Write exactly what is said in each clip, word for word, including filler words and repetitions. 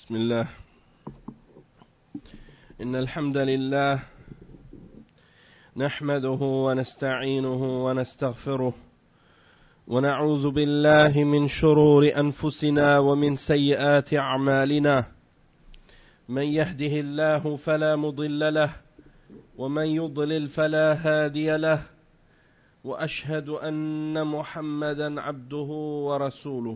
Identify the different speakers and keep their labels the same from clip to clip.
Speaker 1: بسم الله. إن الحمد لله نحمده ونستعينه ونستغفره ونعوذ بالله من شرور أنفسنا ومن سيئات أعمالنا. من يهده الله فلا مضل له ومن يضلل فلا هادي له، وأشهد أن محمدا عبده ورسوله.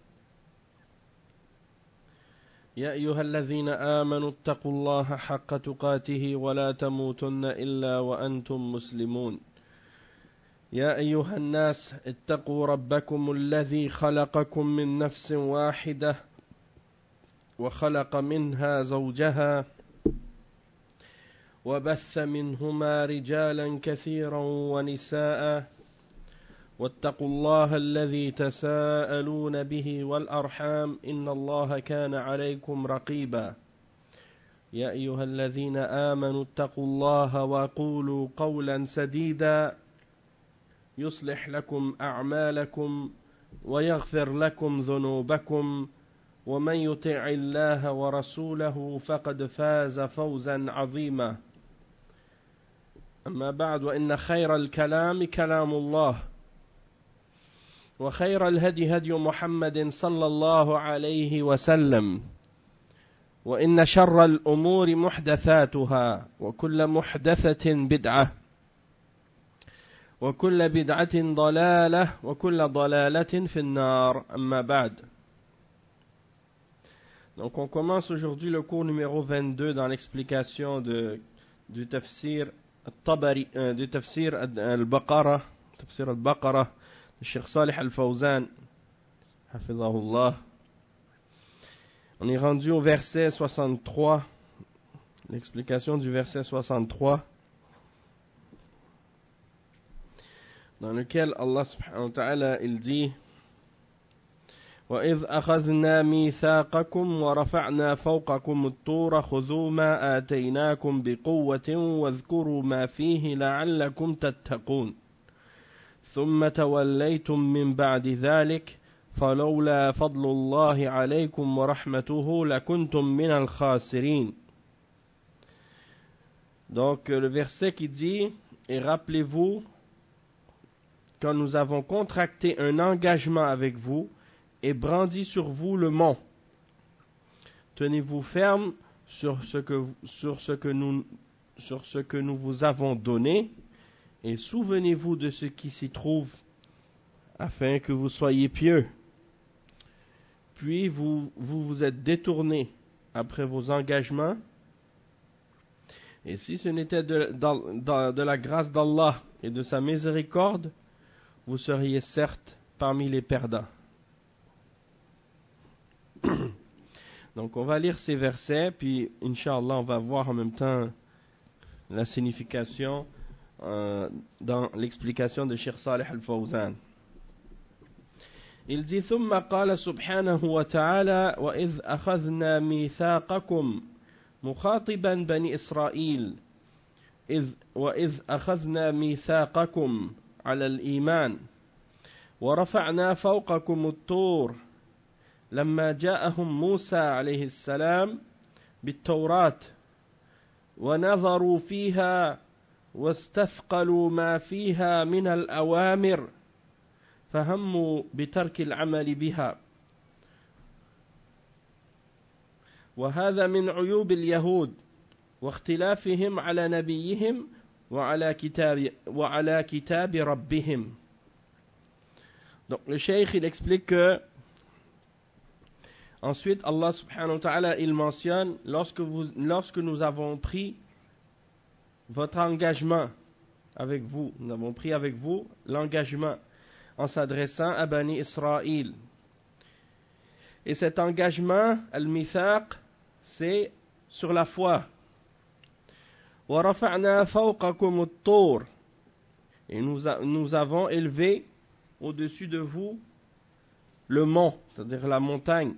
Speaker 1: يا أيها الذين آمنوا اتقوا الله حق تقاته ولا تموتن إلا وأنتم مسلمون. يا أيها الناس اتقوا ربكم الذي خلقكم من نفس واحدة وخلق منها زوجها وبث منهما رجالا كثيرا ونساء، واتقوا الله الذي تساءلون به والأرحام إن الله كان عليكم رقيبا. يا أيها الذين آمنوا اتقوا الله وقولوا قولا سديدا يصلح لكم أعمالكم ويغفر لكم ذنوبكم، ومن يطع الله ورسوله فقد فاز فوزا عظيما. أما بعد، وإن خير الكلام كلام الله، وخير الهدي هدي محمد صلى الله عليه وسلم، وإن شر الأمور محدثاتها، وكل محدثة بدعة، وكل بدعة ضلالة، وكل ضلالة في النار. أما بعد. Donc on commence aujourd'hui le cours numéro vingt-deux dans l'explication de, du tafsir al-Tabari, euh, du tafsir al-Baqara, tafsir al-Baqara, Cheikh Salih Al-Fawzan, hafizahullah. On est rendu au verset soixante-trois, l'explication du verset soixante-trois, dans lequel Allah subhanahu wa ta'ala il dit: وَإِذْ أَخَذْنَا مِيثَاقَكُمْ وَرَفَعْنَا فَوْقَكُمُ الطُّورَ خُذُوا مَا آتَيْنَاكُمْ بِقُوَّةٍ وَاذْكُرُوا مَا فِيهِ لَعَلَّكُمْ تَتَّقُونَ ثم توليتم من بعد ذلك فلولا فضل الله عليكم ورحمته لكنتم من الخاسرين. Donc le verset qui dit: et rappelez-vous quand nous avons contracté un engagement avec vous et brandi sur vous le mont, tenez-vous ferme sur ce que, sur ce que nous, sur ce que nous vous avons donné, et souvenez-vous de ce qui s'y trouve, afin que vous soyez pieux. Puis vous vous, vous êtes détournés après vos engagements, et si ce n'était de, de, de la grâce d'Allah et de sa miséricorde, vous seriez certes parmi les perdants. Donc on va lire ces versets, puis Inch'Allah on va voir en même temps la signification Euh, dans l'explication de Cheikh Salih Al-Fawzan. Il dit: ثم قال سبحانه وتعالى وإذ أخذنا ميثاقكم مخاطبا بني إسرائيل إذ وإذ أخذنا ميثاقكم على الإيمان ورفعنا فوقكم الطور لما جاءهم موسى عليه السلام بالتوراة ونظروا فيها واستثقلوا ما فيها من الأوامر فهموا بترك العمل بها. وهذا من عيوب اليهود واختلافهم على نبيهم وعلى كتاب وعلى كتاب ربهم. Donc le cheikh il explique que ensuite Allah subhanahu wa ta'ala il mentionne lorsque vous lorsque nous avons pris votre engagement avec vous, nous avons pris avec vous l'engagement en s'adressant à Bani Israël. Et cet engagement, al-mithaq, c'est sur la foi. وَرَفَعْنَا فَوْقَكُمُ الطُّورَ, et nous, a, nous avons élevé au-dessus de vous le mont, c'est-à-dire la montagne.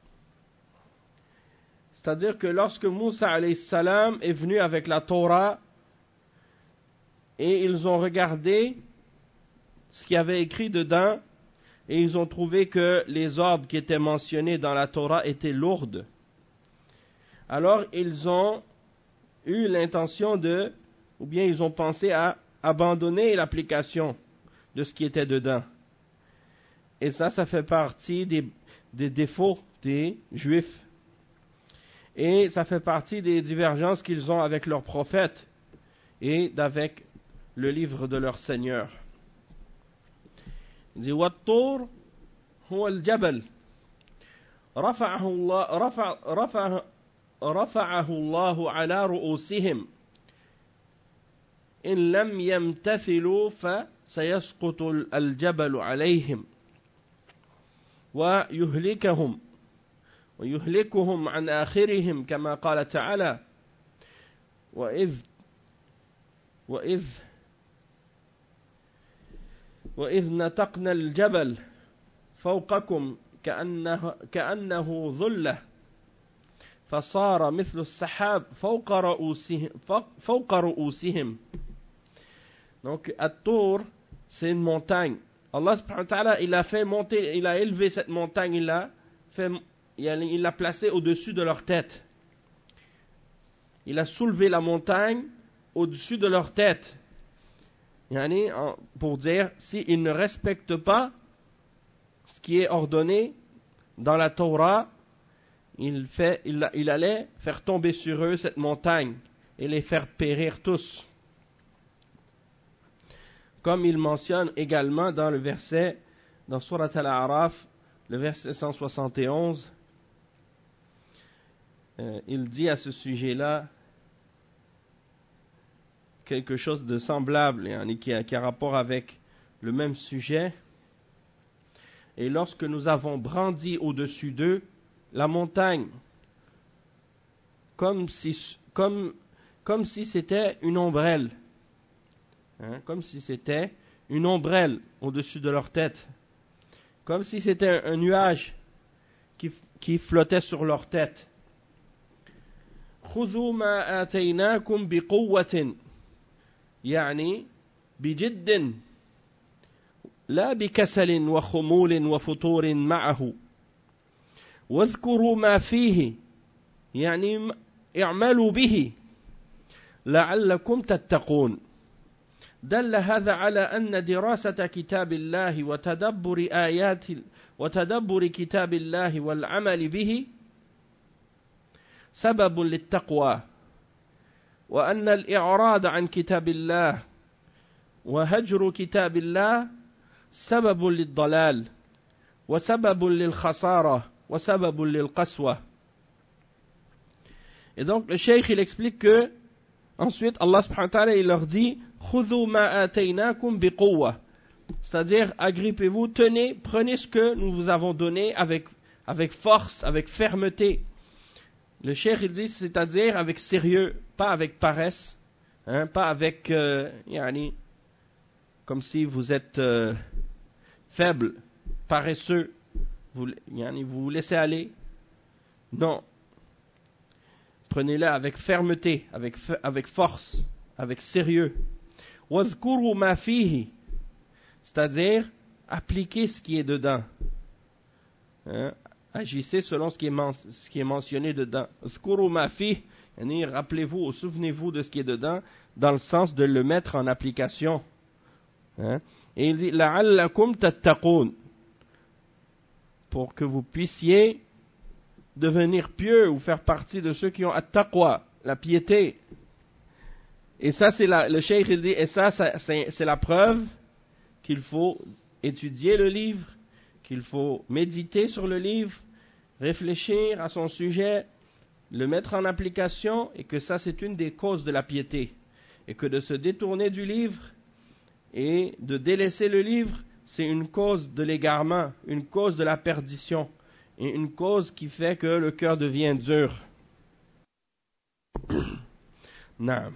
Speaker 1: C'est-à-dire que lorsque Moussa alayhi salam est venu avec la Torah, et ils ont regardé ce qu'il y avait écrit dedans, et ils ont trouvé que les ordres qui étaient mentionnés dans la Torah étaient lourdes, alors ils ont eu l'intention de, ou bien ils ont pensé à abandonner l'application de ce qui était dedans. Et ça, ça fait partie des, des défauts des Juifs. Et ça fait partie des divergences qu'ils ont avec leurs prophètes et avec le livre de leur Seigneur. Il dit وَالطُّورُ هو الجبل رفعه الله رفع رفع رفعه الله على رؤوسهم إن لم يمتثلوا فسيسقط الجبل عليهم ويهلكهم ويهلكهم عن آخرهم كما قال تعالى وإذ وإذ وإذ نتقنا الجبل فوقكم كأنه, كأنه ظلة فصار مثل السحاب فوق رؤوسهم, فوق رؤوسهم. Donc, At-Tur, c'est une montagne. Allah subhanahu wa ta'ala, il a fait monter, il a élevé cette montagne, il l'a fait, il l'a placée au-dessus de leur tête. Il a soulevé la montagne au-dessus de leur tête. Yani, pour dire, s'ils ne respectent pas ce qui est ordonné dans la Torah, il, fait, il, il allait faire tomber sur eux cette montagne et les faire périr tous. Comme il mentionne également dans le verset, dans Surat Al-A'raf, le verset cent soixante et onze, euh, il dit à ce sujet-là quelque chose de semblable, et qui a, qui a rapport avec le même sujet. Et lorsque nous avons brandi au-dessus d'eux la montagne, comme si, comme, comme si c'était une ombrelle, hein, comme si c'était une ombrelle au-dessus de leur tête, comme si c'était un, un nuage qui, qui flottait sur leur tête. خذوا ما آتيناكم بقوة يعني بجد لا بكسل وخمول وفتور معه واذكروا ما فيه يعني اعملوا به لعلكم تتقون. دل هذا على أن دراسة كتاب الله وتدبر آيات وتدبر كتاب الله والعمل به سبب للتقوى وأن الإعراض عن كتاب الله وهجر كتاب الله سبب للضلال وسبب للخسارة وسبب للقسوة. Et donc le cheikh il explique que ensuite Allah subhanahu wa ta'ala il leur dit خذوا ما آتيناكم بقوة, c'est-à-dire agrippez-vous, tenez, prenez ce que nous vous avons donné avec, avec force, avec fermeté. Le cheikh il dit c'est-à-dire avec sérieux, pas avec paresse, hein, pas avec euh, yani, comme si vous êtes euh, faible, paresseux, vous, yani, vous vous laissez aller. Non. Prenez-le avec fermeté, avec, avec force, avec sérieux. وَاذْكُرُوا مَا فِيهِ, c'est-à-dire appliquez ce qui est dedans. Hein? Agissez selon ce qui est, men- ce qui est mentionné dedans. اذْكُرُوا مَا فِيهِ, yani, rappelez-vous ou souvenez-vous de ce qui est dedans, dans le sens de le mettre en application. Hein? Et il dit لَعَلَّكُمْ تَتَّقُونَ, pour que vous puissiez devenir pieux ou faire partie de ceux qui ont at-taqwa, la piété. Et ça, c'est la, le cheikh il dit, et ça, ça c'est, c'est la preuve qu'il faut étudier le livre, qu'il faut méditer sur le livre, réfléchir à son sujet, le mettre en application, et que ça, c'est une des causes de la piété. Et que de se détourner du livre et de délaisser le livre, c'est une cause de l'égarement, une cause de la perdition, et une cause qui fait que le cœur devient dur. Non.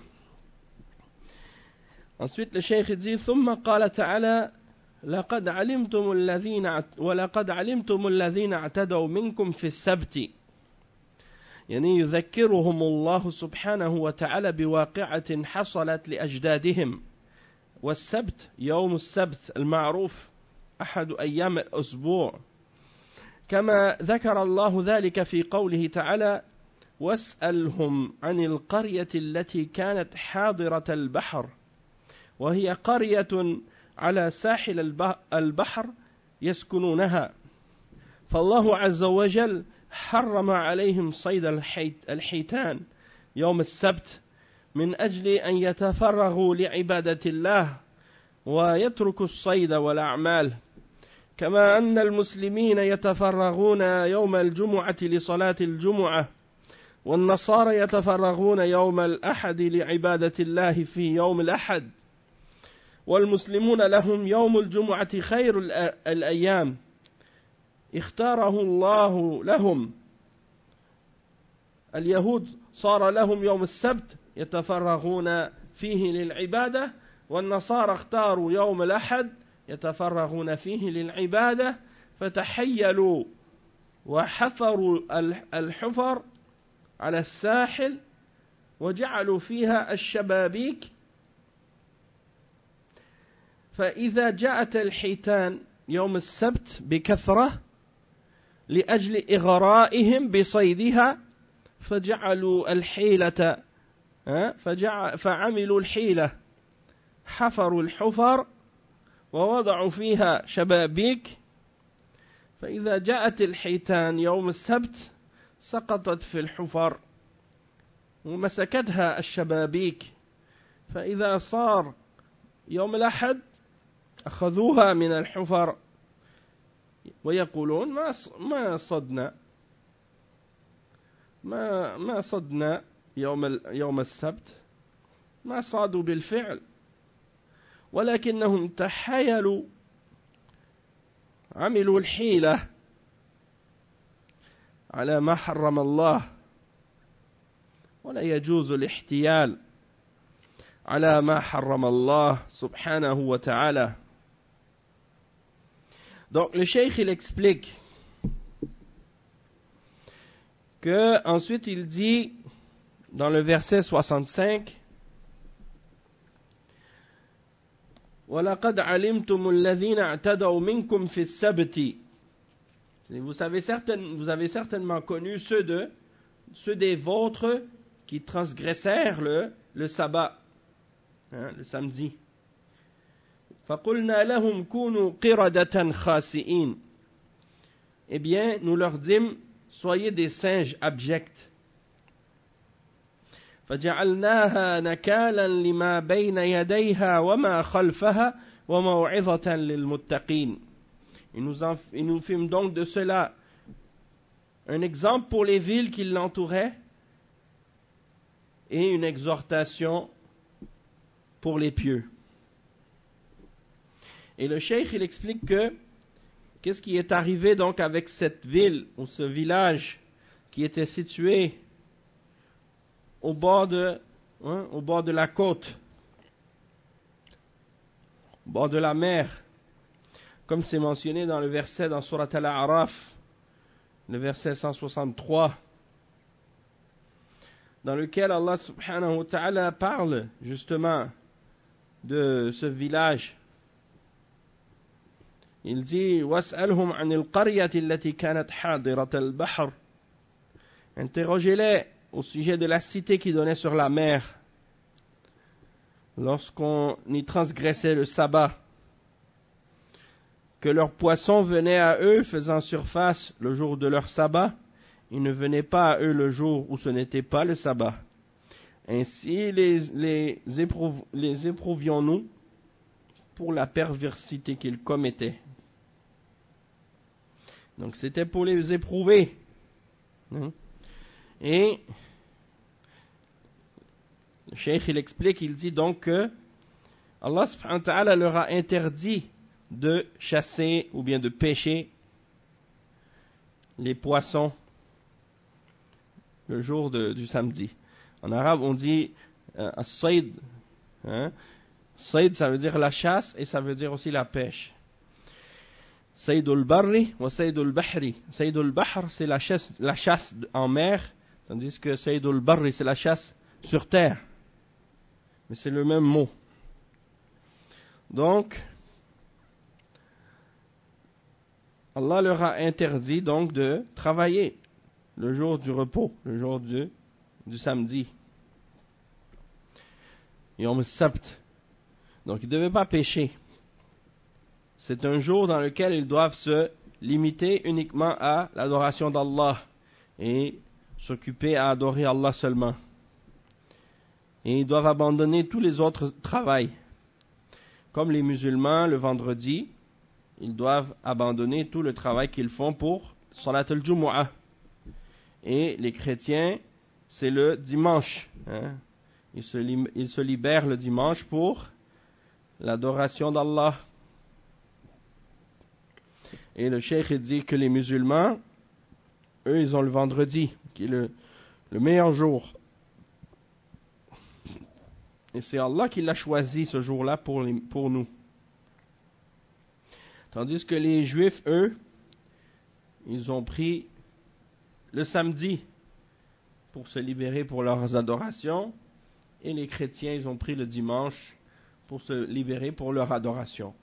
Speaker 1: Ensuite, le cheikh dit ثم قال تعالى لقد علمتم الذين ولقد علمتم الذين اعتدوا منكم في السبت. يعني يذكرهم الله سبحانه وتعالى بواقعة حصلت لأجدادهم. والسبت يوم السبت المعروف أحد أيام الأسبوع. كما ذكر الله ذلك في قوله تعالى واسألهم عن القرية التي كانت حاضرة البحر وهي قرية على ساحل البحر يسكنونها فالله عز وجل حرم عليهم صيد الحيتان يوم السبت من أجل أن يتفرغوا لعبادة الله ويتركوا الصيد والأعمال كما أن المسلمين يتفرغون يوم الجمعة لصلاة الجمعة والنصارى يتفرغون يوم الأحد لعبادة الله في يوم الأحد والمسلمون لهم يوم الجمعة خير الأيام اختاره الله لهم. اليهود صار لهم يوم السبت يتفرغون فيه للعبادة والنصارى اختاروا يوم الأحد يتفرغون فيه للعبادة فتحيلوا وحفروا الحفر على الساحل وجعلوا فيها الشبابيك فإذا جاءت الحيتان يوم السبت بكثرة لأجل إغرائهم بصيدها فجعلوا الحيلة فجعل فعملوا الحيلة حفروا الحفر ووضعوا فيها شبابيك فإذا جاءت الحيتان يوم السبت سقطت في الحفر ومسكتها الشبابيك فإذا صار يوم الأحد أخذوها من الحفر ويقولون ما ما صدنا ما ما صدنا يوم يوم السبت ما صادوا بالفعل ولكنهم تحايلوا عملوا الحيلة على ما حرم الله ولا يجوز الاحتيال على ما حرم Allah subhanahu wa ta'ala. Donc le cheikh il explique que ensuite il dit dans le verset soixante-cinq وَلَقَدْ عَلِمْتُمُ الَّذِينَ اعْتَدَوْا مِنْكُمْ فِي السَّبْتِ. Vous savez certainement, vous avez certainement connu ceux de ceux des vôtres qui transgressèrent le le sabbat, hein, le samedi. فَقُلْنَا لَهُمْ كُونُوا قِرَدَةً خَاسِئِينَ. Eh bien, nous leur dîmes, soyez des singes abjects. فَجَعَلْنَاهَا نَكَالًا لِمَا بَيْنَ يَدَيْهَا وَمَا خَلْفَهَا وَمَوْعِظَةً لِلْمُتَّقِينَ. Et nous, en, et nous fîmes donc de cela un exemple pour les villes qui l'entouraient et une exhortation pour les pieux. Et le cheikh il explique que qu'est-ce qui est arrivé donc avec cette ville ou ce village qui était situé au bord de, hein, au bord de la côte, au bord de la mer, comme c'est mentionné dans le verset dans Surat Al-A'raf, le verset cent soixante-trois, dans lequel Allah subhanahu wa ta'ala parle justement de ce village. Il dit وَاسْأَلْهُمْ عَنِ الْقَرْيَةِ الَّتِي كَانَتْ حَاضِرَةَ الْبَحْرِ. Interrogez-les au sujet de la cité qui donnait sur la mer lorsqu'on y transgressait le sabbat, que leurs poissons venaient à eux faisant surface le jour de leur sabbat, ils ne venaient pas à eux le jour où ce n'était pas le sabbat. Ainsi les, les, éprouv, les éprouvions-nous pour la perversité qu'ils commettaient. Donc c'était pour les éprouver. Et le cheikh il explique, il dit donc que Allah subhanahu wa ta'ala leur a interdit de chasser ou bien de pêcher les poissons le jour de, du samedi. En arabe on dit euh, as-sayd, hein? Sayd ça veut dire la chasse et ça veut dire aussi la pêche. Saydul barri wa saydul bahri. Saydul bahr c'est la chasse, la chasse en mer, tandis que saydul barri c'est la chasse sur terre. Mais c'est le même mot. Donc Allah leur a interdit donc de travailler le jour du repos, le jour du, du samedi. Yom al-Sabt. Donc ils ne devaient pas pécher. C'est un jour dans lequel ils doivent se limiter uniquement à l'adoration d'Allah et s'occuper à adorer Allah seulement. Et ils doivent abandonner tous les autres travails. Comme les musulmans, le vendredi, ils doivent abandonner tout le travail qu'ils font pour Salat al-Jumu'ah. Et les chrétiens, c'est le dimanche. Hein? Ils se, ils se libèrent le dimanche pour l'adoration d'Allah. Et le cheikh dit que les musulmans, eux, ils ont le vendredi, qui est le, le meilleur jour. Et c'est Allah qui l'a choisi ce jour-là pour, les, pour nous. Tandis que les juifs, eux, ils ont pris le samedi pour se libérer pour leurs adorations. Et les chrétiens, ils ont pris le dimanche pour se libérer pour leur adoration.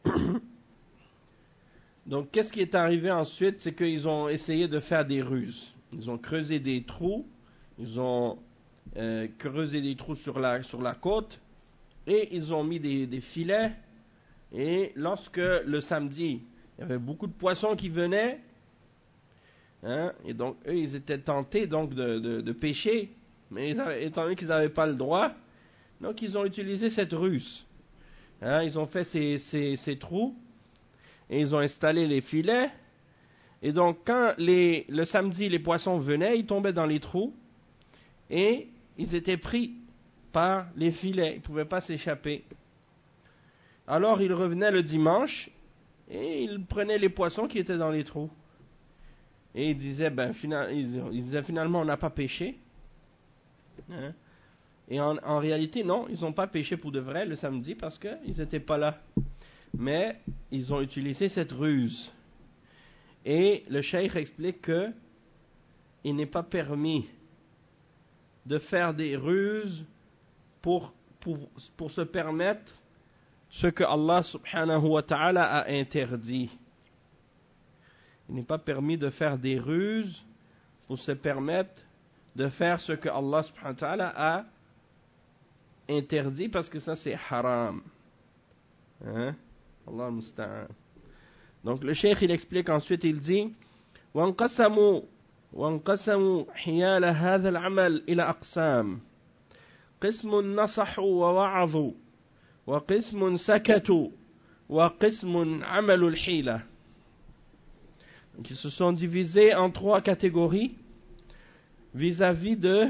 Speaker 1: Donc, qu'est-ce qui est arrivé ensuite? C'est qu'ils ont essayé de faire des ruses. Ils ont creusé des trous. Ils ont euh, creusé des trous sur la, sur la côte. Et ils ont mis des, des filets. Et lorsque le samedi, il y avait beaucoup de poissons qui venaient. Hein, et donc, eux, ils étaient tentés donc, de, de, de pêcher. Mais ils avaient, étant donné qu'ils n'avaient pas le droit, donc ils ont utilisé cette ruse. Hein, ils ont fait ces, ces, ces trous. Et ils ont installé les filets. Et donc, quand les, le samedi, les poissons venaient, ils tombaient dans les trous. Et ils étaient pris par les filets. Ils ne pouvaient pas s'échapper. Alors, ils revenaient le dimanche. Et ils prenaient les poissons qui étaient dans les trous. Et ils disaient, ben, final, ils, ils disaient finalement, on n'a pas péché. Hein? Et en, en réalité, non, ils n'ont pas péché pour de vrai le samedi parce qu'ils n'étaient pas là. Mais ils ont utilisé cette ruse. Et le cheikh explique que il n'est pas permis de faire des ruses pour, pour, pour se permettre ce que Allah subhanahu wa ta'ala a interdit. Il n'est pas permis de faire des ruses pour se permettre de faire ce que Allah subhanahu wa ta'ala a interdit parce que ça c'est haram. Hein? Allah musta'an. Donc le cheikh il explique ensuite, il dit وانقسموا وانقسموا حيال هذا العمل إلى أقسام قسم نصحوا ووعظوا وقسم سكتوا وقسم عملوا الحيلة. Donc ils se sont divisés en trois catégories vis-à-vis de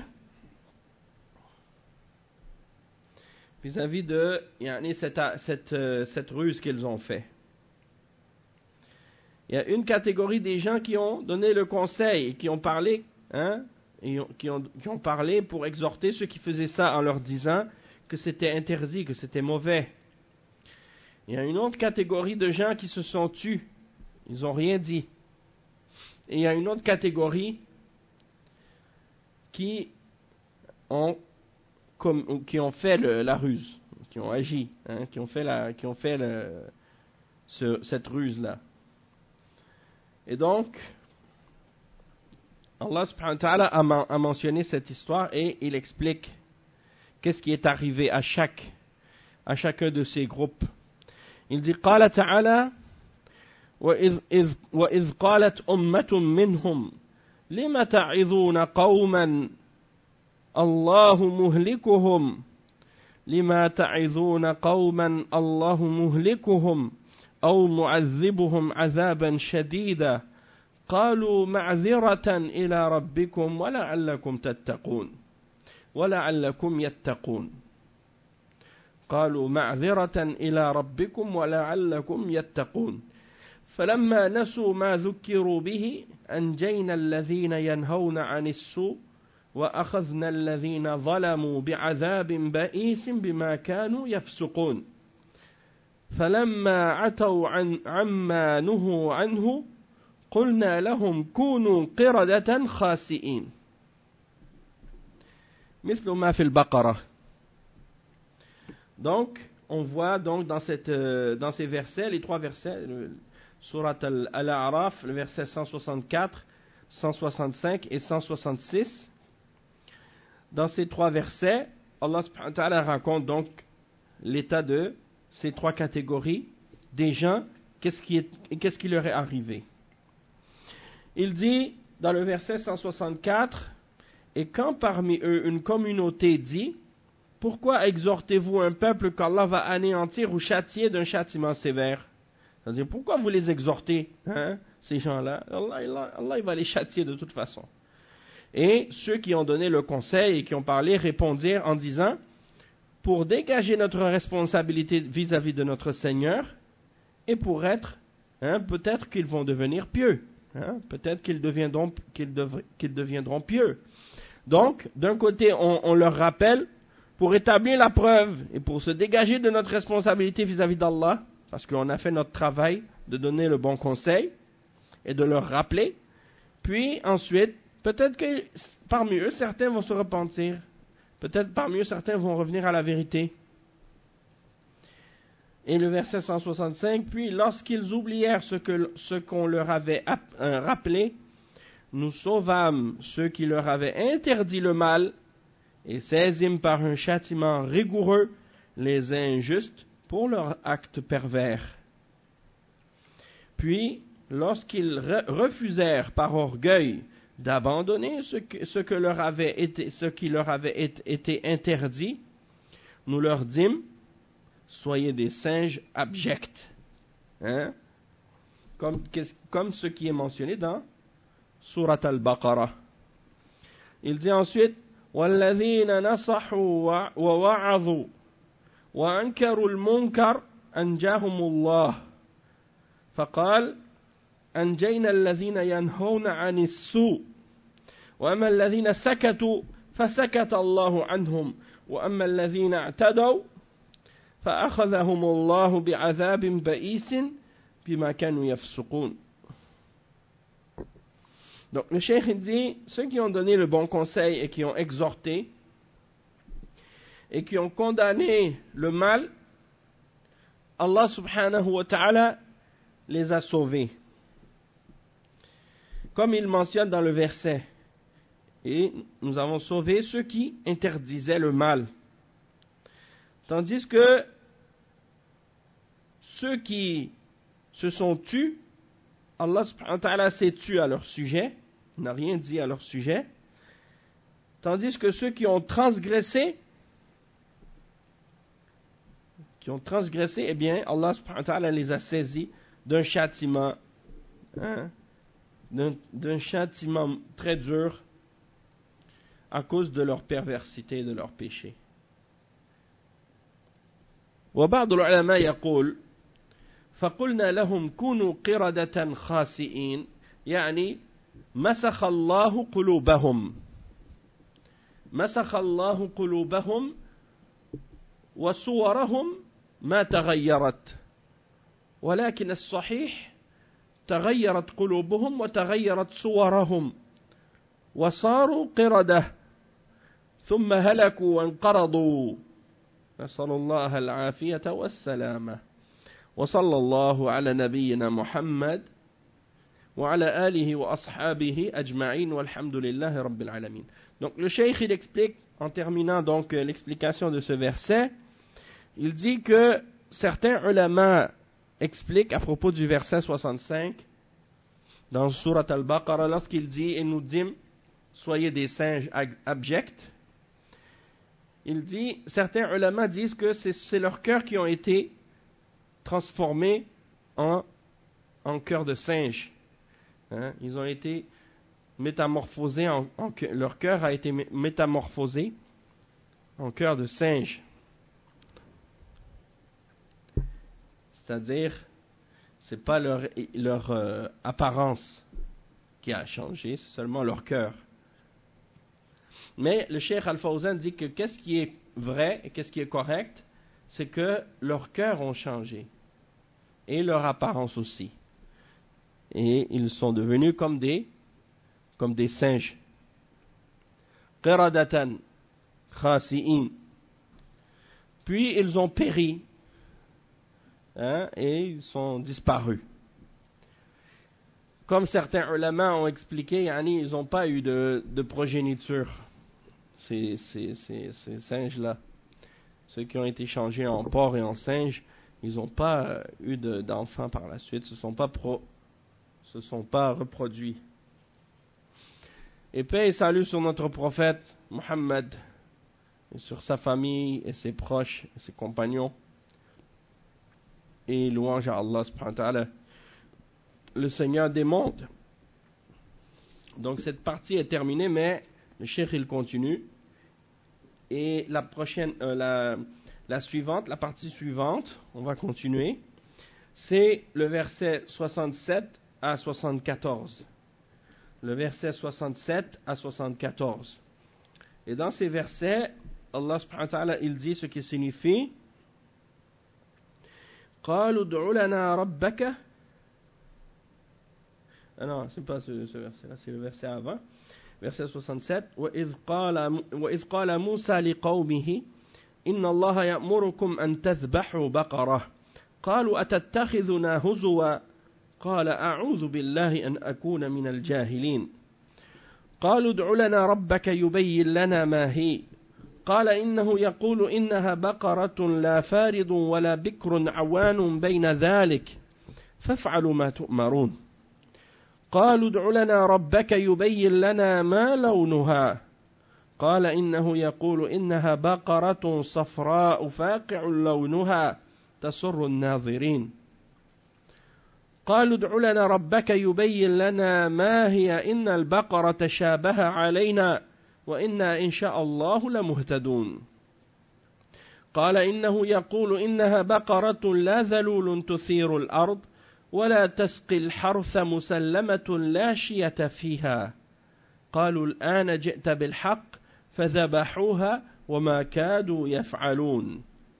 Speaker 1: vis-à-vis de cette, cette, cette ruse qu'ils ont fait. Il y a une catégorie des gens qui ont donné le conseil et qui ont parlé, hein, et qui, ont, qui ont parlé pour exhorter ceux qui faisaient ça en leur disant que c'était interdit, que c'était mauvais. Il y a une autre catégorie de gens qui se sont tus, ils n'ont rien dit. Et il y a une autre catégorie qui ont Comme, qui ont fait le, la ruse, qui ont agi, hein, qui ont fait, la, qui ont fait le, ce, cette ruse-là. Et donc, Allah subhanahu wa ta'ala a, man, a mentionné cette histoire et il explique qu'est-ce qui est arrivé à chaque, à chacun de ces groupes. Il dit, قال تعالى وإذ, إذ, وإذ قالت أمة منهم لم تعظون قوما الله مهلكهم لما تعظون قوما الله مهلكهم أو معذبهم عذابا شديدا قالوا معذرة إلى ربكم ولعلكم تتقون ولعلكم يتقون قالوا معذرة إلى ربكم ولعلكم يتقون فلما نسوا ما ذكروا به أنجينا الذين ينهون عن السوء وأخذنا الذين ظلموا بعذاب بئيس بما كانوا يفسقون فلما عتوا عن عما نهوا عنه قلنا لهم كونوا قردة خاسئين مثل ما في البقرة. Donc, on voit donc dans, cette, euh, dans ces versets, les trois versets, le, Surat Al-A'raf, le verset cent soixante-quatre, cent soixante-cinq et cent soixante-six. Dans ces trois versets, Allah subhanahu wa ta'ala raconte donc l'état de ces trois catégories des gens, qu'est-ce qui, est, qu'est-ce qui leur est arrivé. Il dit dans le verset cent soixante-quatre, « Et quand parmi eux une communauté dit, « Pourquoi exhortez-vous un peuple qu'Allah va anéantir ou châtier d'un châtiment sévère ?» C'est-à-dire, pourquoi vous les exhortez, hein, ces gens-là? Allah, Allah, Allah il va les châtier de toute façon. Et ceux qui ont donné le conseil et qui ont parlé répondirent en disant, « Pour dégager notre responsabilité vis-à-vis de notre Seigneur, et pour être, hein, peut-être qu'ils vont devenir pieux. Hein, peut-être qu'ils deviendront, qu'ils, dev, qu'ils deviendront pieux. » Donc, d'un côté, on, on leur rappelle, pour établir la preuve et pour se dégager de notre responsabilité vis-à-vis d'Allah, parce qu'on a fait notre travail de donner le bon conseil et de leur rappeler. Puis ensuite, peut-être que parmi eux, certains vont se repentir. Peut-être parmi eux, certains vont revenir à la vérité. Et le verset cent soixante-cinq, « Puis lorsqu'ils oublièrent ce, que, ce qu'on leur avait euh, rappelé, nous sauvâmes ceux qui leur avaient interdit le mal et saisîmes par un châtiment rigoureux les injustes pour leurs actes pervers. Puis, lorsqu'ils re- refusèrent par orgueil d'abandonner ce que, ce que leur avait été, ce qui leur avait été, été interdit, nous leur dîmes, soyez des singes abjects. Hein? Comme, comme ce qui est mentionné dans Surat al-Baqarah. Il dit ensuite, وَالَّذِينَ نَصَحُوا وَوَعَظُوا وَأَنْكَرُوا الْمُنْكَرَ أَنْجَاهُمُ اللَّهُ فقال أنجينا الذين ينهون عن السوء وأما الذين سكتوا فسكت الله عنهم وأما الذين اعتدوا فأخذهم الله بعذاب بئيس بما كانوا يفسقون. Donc le cheikh dit, ceux qui ont donné le bon conseil et qui ont exhorté et qui ont condamné le mal, Allah subhanahu wa ta'ala les a sauvés. Comme il mentionne dans le verset, et nous avons sauvé ceux qui interdisaient le mal. Tandis que ceux qui se sont tus, Allah subhanahu wa ta'ala s'est tué à leur sujet, n'a rien dit à leur sujet. Tandis que ceux qui ont transgressé, qui ont transgressé, eh bien, Allah subhanahu wa ta'ala les a saisis d'un châtiment, hein, d'un, d'un châtiment très dur à cause de leur perversité et de leur péché. وبعض العلماء يقول فقلنا لهم كونوا قردة خاسئين يعني مسخ الله قلوبهم مسخ الله قلوبهم وصورهم ما تغيرت ولكن الصحيح تغيرت قلوبهم وتغيرت صورهم وصاروا قردة ثم هلكوا وانقرضوا نسأل الله العافية والسلامة وصلى الله على نبينا محمد وعلى آله وأصحابه أجمعين والحمد لله رب العالمين. Donc le cheikh il explique en terminant donc l'explication de ce verset, il dit que certains ulama expliquent à propos du verset soixante-cinq dans Surat al-Baqarah lorsqu'il dit et nous dîmes soyez des singes abjects. Il dit, certains ulama disent que c'est, c'est leurs cœurs qui ont été transformés en, en cœurs de singes. Hein? Ils ont été métamorphosés, en, en, leur cœur a été métamorphosé en cœur de singe. C'est-à-dire, c'est pas leur, leur euh, apparence qui a changé, c'est seulement leur cœur. Mais le Cheikh Al-Fawzan dit que qu'est-ce qui est vrai et qu'est-ce qui est correct, c'est que leurs cœurs ont changé et leur apparence aussi. Et ils sont devenus comme des, comme des singes. Qiradatan khasi'in. Puis ils ont péri, hein, et ils sont disparus. comme certains ulama ont expliqué, yani, ils n'ont pas eu de, de progéniture, ces, ces, ces, ces singes-là. Ceux qui ont été changés en porcs et en singes, ils n'ont pas eu de, d'enfants par la suite, se sont pas pro, se sont pas reproduits. Et paix et salut sur notre prophète Muhammad, et sur sa famille et ses proches et ses compagnons. Et louange à Allah subhanahu wa ta'ala, le Seigneur des mondes. Donc cette partie est terminée, mais le cheikh il continue. Et la prochaine, euh, la, la suivante, la partie suivante, on va continuer, c'est le verset soixante-sept à soixante-quatorze. Le verset soixante-sept à soixante-quatorze. Et dans ces versets, Allah subhanahu wa ta'ala, il dit ce qui signifie قالوا ادع لنا ربك. Ah non, c'est pas ce, ce verset-là, c'est le verset avant. Verset soixante-sept. وإذ قال وإذ قال موسى لقومه إن الله يأمركم أن تذبحوا بقرة قالوا أتتخذنا هزوا قال أعوذ بالله أن أكون من الجاهلين قالوا ادع لنا ربك يبين لنا ما هي قال إنه يقول إنها بقرة لا فارض ولا بكر عوان بين ذلك فافعلوا ما تؤمرون قالوا ادع لنا ربك يبين لنا ما لونها قال إنه يقول إنها بقرة صفراء فاقع لونها تسر الناظرين قالوا ادع لنا ربك يبين لنا ما هي إن البقرة شابه علينا وإنا إن شاء الله لمهتدون قال إنه يقول إنها بقرة لا ذلول تثير الأرض ولا تسقي الحرث مسلمة لا شية فيها قالوا الآن جئت بالحق فذبحوها وما كادوا يفعلون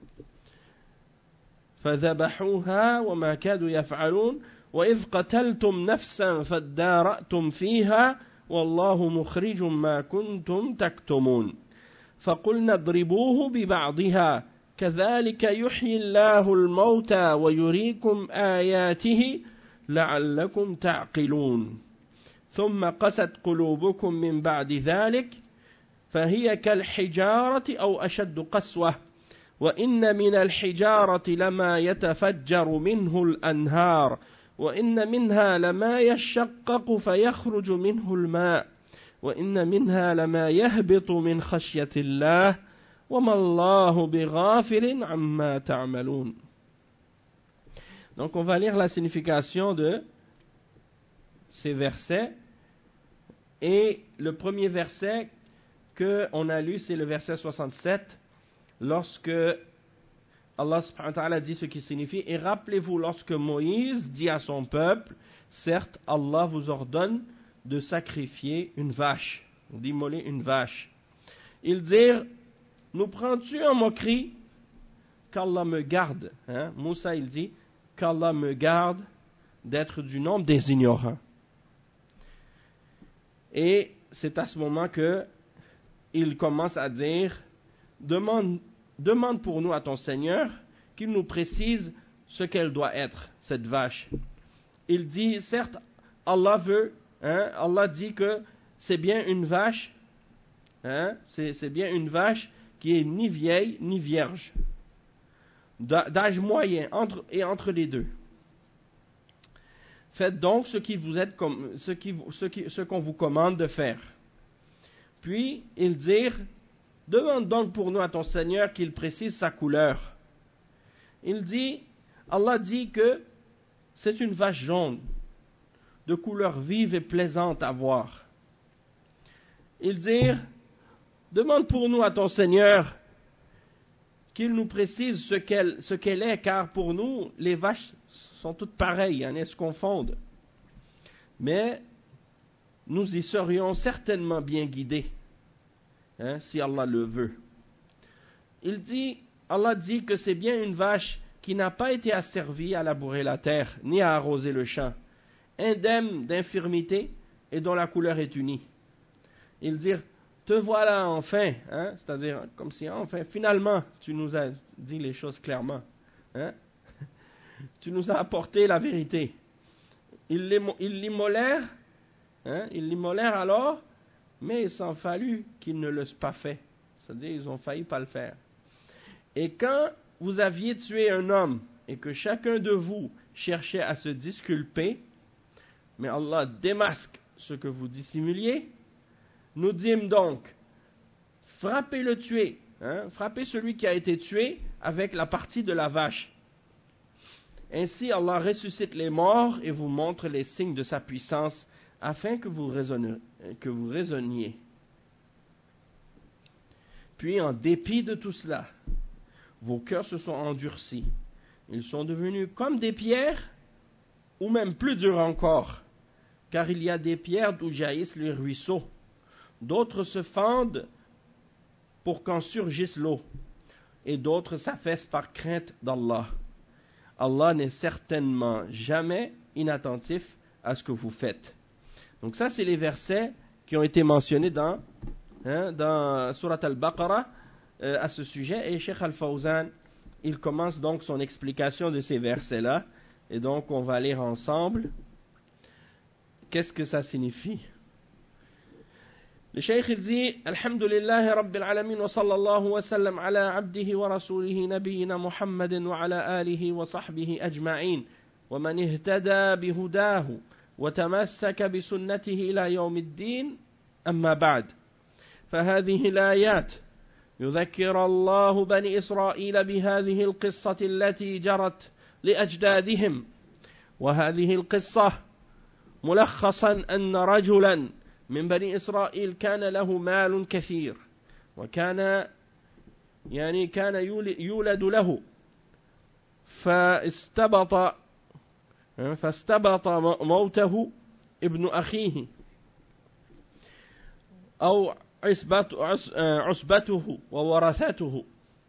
Speaker 1: فذبحوها وما كادوا يفعلون وإذ قتلتم نفسا فادارأتم فيها والله مخرج ما كنتم تكتمون فقلنا اضربوه ببعضها كذلك يحيي الله الموتى ويريكم آياته لعلكم تعقلون ثم قست قلوبكم من بعد ذلك فهي كالحجارة أو أشد قسوة وإن من الحجارة لما يتفجر منه الأنهار وإن منها لما يشقق فيخرج منه الماء وإن منها لما يهبط من خشية الله وما الله بغافل عما تعملون. Donc on va lire la signification de ces versets. Et le premier verset qu'on a lu, c'est le verset soixante-sept, lorsque Allah subhanahu wa ta'ala dit ce qui signifie. Et rappelez-vous, lorsque Moïse dit à son peuple, certes, Allah vous ordonne de sacrifier une vache, d'immoler une vache. Ils dirent, nous prends-tu en moquerie? Qu'Allah me garde. Hein? Moussa, il dit, qu'Allah me garde d'être du nombre des ignorants. Et c'est à ce moment que il commence à dire, demande, demande pour nous à ton Seigneur qu'il nous précise ce qu'elle doit être, cette vache. Il dit, certes, Allah veut, hein, Allah dit que c'est bien une vache, hein, c'est, c'est bien une vache qui est ni vieille ni vierge, d'âge moyen entre, et entre les deux. Faites donc ce, qui vous êtes comme, ce, qui, ce, qui, ce qu'on vous commande de faire. Puis, ils dirent, demande donc pour nous à ton Seigneur qu'il précise sa couleur. Il dit, Allah dit que c'est une vache jaune, de couleur vive et plaisante à voir. Ils dirent, demande pour nous à ton Seigneur qu'il nous précise ce qu'elle, ce qu'elle est, car pour nous, les vaches sont toutes pareilles, elles se confondent. Mais nous y serions certainement bien guidés, hein, si Allah le veut. Il dit, Allah dit que c'est bien une vache qui n'a pas été asservie à labourer la terre, ni à arroser le champ, indemne d'infirmité et dont la couleur est unie. Il dit, te voilà enfin, hein, c'est-à-dire comme si enfin, finalement, tu nous as dit les choses clairement. Hein? Tu nous as apporté la vérité. ils l'immolèrent, hein, ils l'immolèrent alors, mais il s'en fallut qu'ils ne l'eussent pas fait. C'est-à-dire, ils ont failli pas le faire. Et quand vous aviez tué un homme, et que chacun de vous cherchait à se disculper, mais Allah démasque ce que vous dissimuliez, nous dîmes donc, frappez le tué, hein, frappez celui qui a été tué avec la partie de la vache. Ainsi, Allah ressuscite les morts et vous montre les signes de sa puissance afin que vous raisonniez. Que vous raisonniez. Puis, en dépit de tout cela, vos cœurs se sont endurcis. Ils sont devenus comme des pierres, ou même plus durs encore, car il y a des pierres d'où jaillissent les ruisseaux. D'autres se fendent pour qu'en surgisse l'eau, et d'autres s'affaissent par crainte d'Allah. Allah n'est certainement jamais inattentif à ce que vous faites. Donc ça, c'est les versets qui ont été mentionnés dans, hein, dans Surat Al-Baqarah euh, à ce sujet. Et Cheikh Al-Fawzan, il commence donc son explication de ces versets-là. Et donc, on va lire ensemble. Qu'est-ce que ça signifie? Le Cheikh il dit, Alhamdulillahi Rabbil Alamin wa sallallahu wa sallam ala abdihi wa rasulihi nabiyina Muhammadin wa ala alihi wa sahbihi ajma'in wa man ihtada bihudahu wa tamassaka bisunnatihi ila yawmiddin amma ba'd. فهذه الآيات يذكر الله بني إسرائيل بهذه القصة التي جرت لأجدادهم وهذه القصة ملخصا أن رجلا من بني إسرائيل كان له مال كثير وكان يعني كان يولد له فاستبط فاستبط موته ابن أخيه أو عصبته وورثته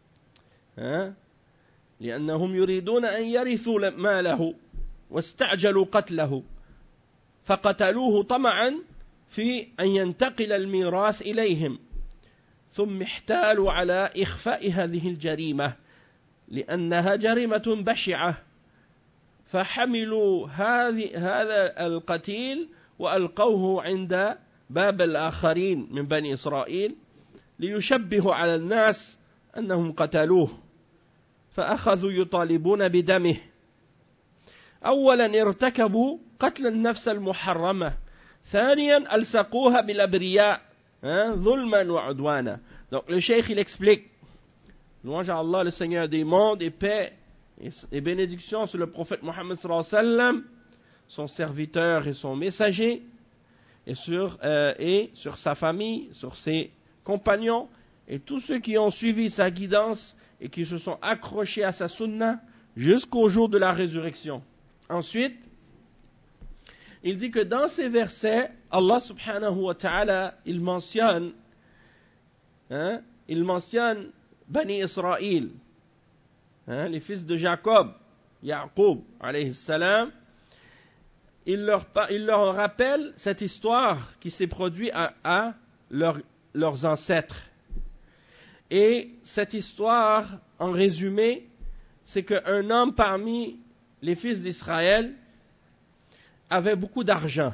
Speaker 1: لأنهم يريدون أن يرثوا ماله واستعجلوا قتله فقتلوه طمعا في أن ينتقل الميراث إليهم ثم احتالوا على إخفاء هذه الجريمة لأنها جريمة بشعة فحملوا هذه هذا القتيل وألقوه عند باب الآخرين من بني إسرائيل ليشبهوا على الناس أنهم قتلوه فأخذوا يطالبون بدمه. أولا ارتكبوا قتل النفس المحرمة، ثانيا ألصقوها بالأبرياء ظلما وعدوانا. Donc le cheikh il explique, louange à Allah le Seigneur des mondes et paix et bénédiction sur le prophète Mohammed sallallahu alayhi wa sallam, son serviteur et son messager, et sur, euh, et sur sa famille, sur ses compagnons et tous ceux qui ont suivi sa guidance et qui se sont accrochés à sa sunna jusqu'au jour de la résurrection. Ensuite, il dit que dans ces versets, Allah subhanahu wa ta'ala, il mentionne, hein, il mentionne Bani Israël, hein, les fils de Jacob, Yaqub alayhi salam. Il leur, il leur rappelle cette histoire qui s'est produite à, à leur, leurs ancêtres. Et cette histoire, en résumé, c'est qu'un homme parmi les fils d'Israël avait beaucoup d'argent.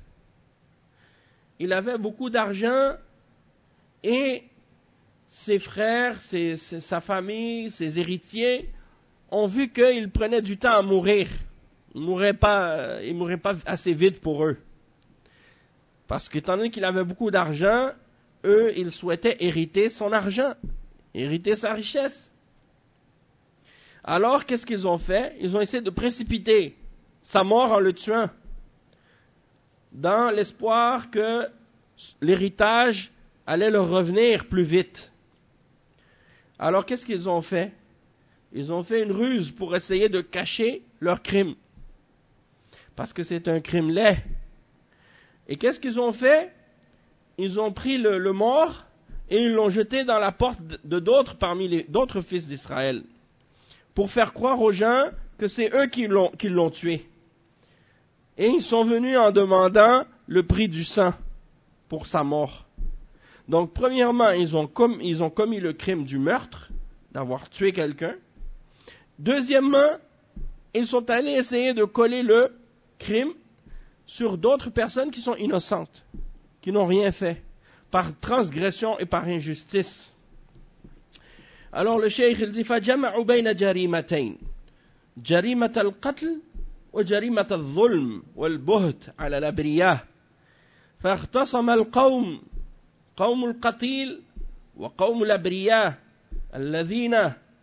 Speaker 1: Il avait beaucoup d'argent et ses frères, ses, ses, sa famille, ses héritiers ont vu qu'il prenait du temps à mourir. Il ne mourrait pas, il mourrait pas assez vite pour eux. Parce qu'étant donné qu'il avait beaucoup d'argent, eux, ils souhaitaient hériter son argent, hériter sa richesse. Alors, qu'est-ce qu'ils ont fait? Ils ont essayé de précipiter sa mort en le tuant, dans l'espoir que l'héritage allait leur revenir plus vite. Alors, qu'est-ce qu'ils ont fait? Ils ont fait une ruse pour essayer de cacher leur crime. Parce que c'est un crime laid. Et qu'est-ce qu'ils ont fait? Ils ont pris le, le mort et ils l'ont jeté dans la porte de d'autres parmi les d'autres fils d'Israël, pour faire croire aux gens que c'est eux qui l'ont, qui l'ont tué. Et ils sont venus en demandant le prix du sang pour sa mort. Donc, premièrement, ils ont, com- ils ont commis le crime du meurtre, d'avoir tué quelqu'un. Deuxièmement, ils sont allés essayer de coller le crime sur d'autres personnes qui sont innocentes, qui n'ont rien fait, par transgression et par injustice. Alors le cheikh il dit فَجَمَعُوا بَيْنَ جَرِيمَتَيْنِ جَرِيمَةَ الْقَتْلِ وَجَرِيمَةَ الظُّلْمِ وَالْبُهْتِ على الأبرياء فاختصم القوم قوم القتيل وقوم الأبرياء الذين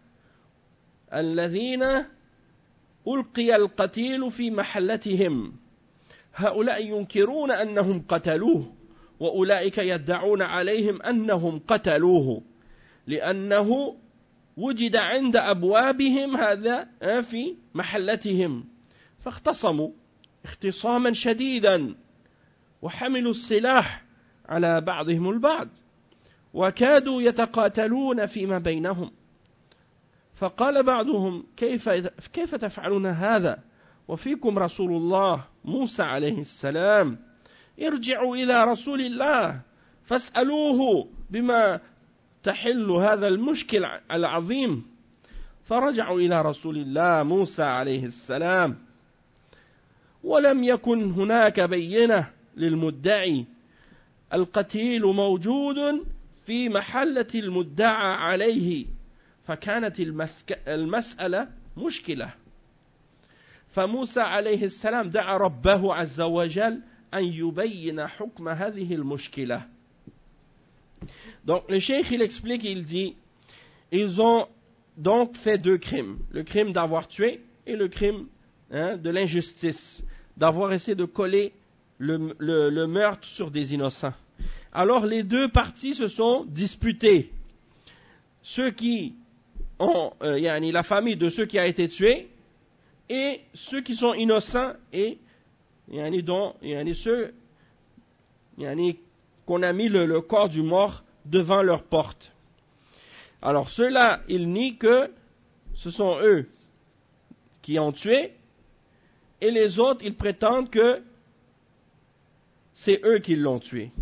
Speaker 1: الذين ألقي القتيل في محلتهم هؤلاء ينكرون أنهم قتلوه وأولئك يدعون عليهم أنهم قتلوه لأنه وجد عند أبوابهم هذا في محلتهم فاختصموا اختصاما شديدا وحملوا السلاح على بعضهم البعض وكادوا يتقاتلون فيما بينهم فقال بعضهم كيف كيف تفعلون هذا وفيكم رسول الله موسى عليه السلام ارجعوا إلى رسول الله فاسألوه بما تحل هذا المشكل العظيم فرجعوا إلى رسول الله موسى عليه السلام ولم يكن هناك بينة للمدعي القتيل موجود في محلة المدعى عليه فكانت المسألة مشكلة فموسى عليه السلام دعا ربه عز وجل أن يبين حكم هذه المشكلة. Donc le cheikh il explique, il dit ils ont donc fait deux crimes, le crime d'avoir tué et le crime hein, de l'injustice, d'avoir essayé de coller le, le, le meurtre sur des innocents. Alors les deux parties se sont disputées. Ceux qui ont, euh, yani, la famille de ceux qui a été tué et ceux qui sont innocents et yani, dont, yani, ceux yani, qu'on a mis le, le corps du mort devant leur porte. Alors ceux-là, ils nient que ce sont eux qui ont tué et les autres, ils prétendent que c'est eux qui l'ont tué.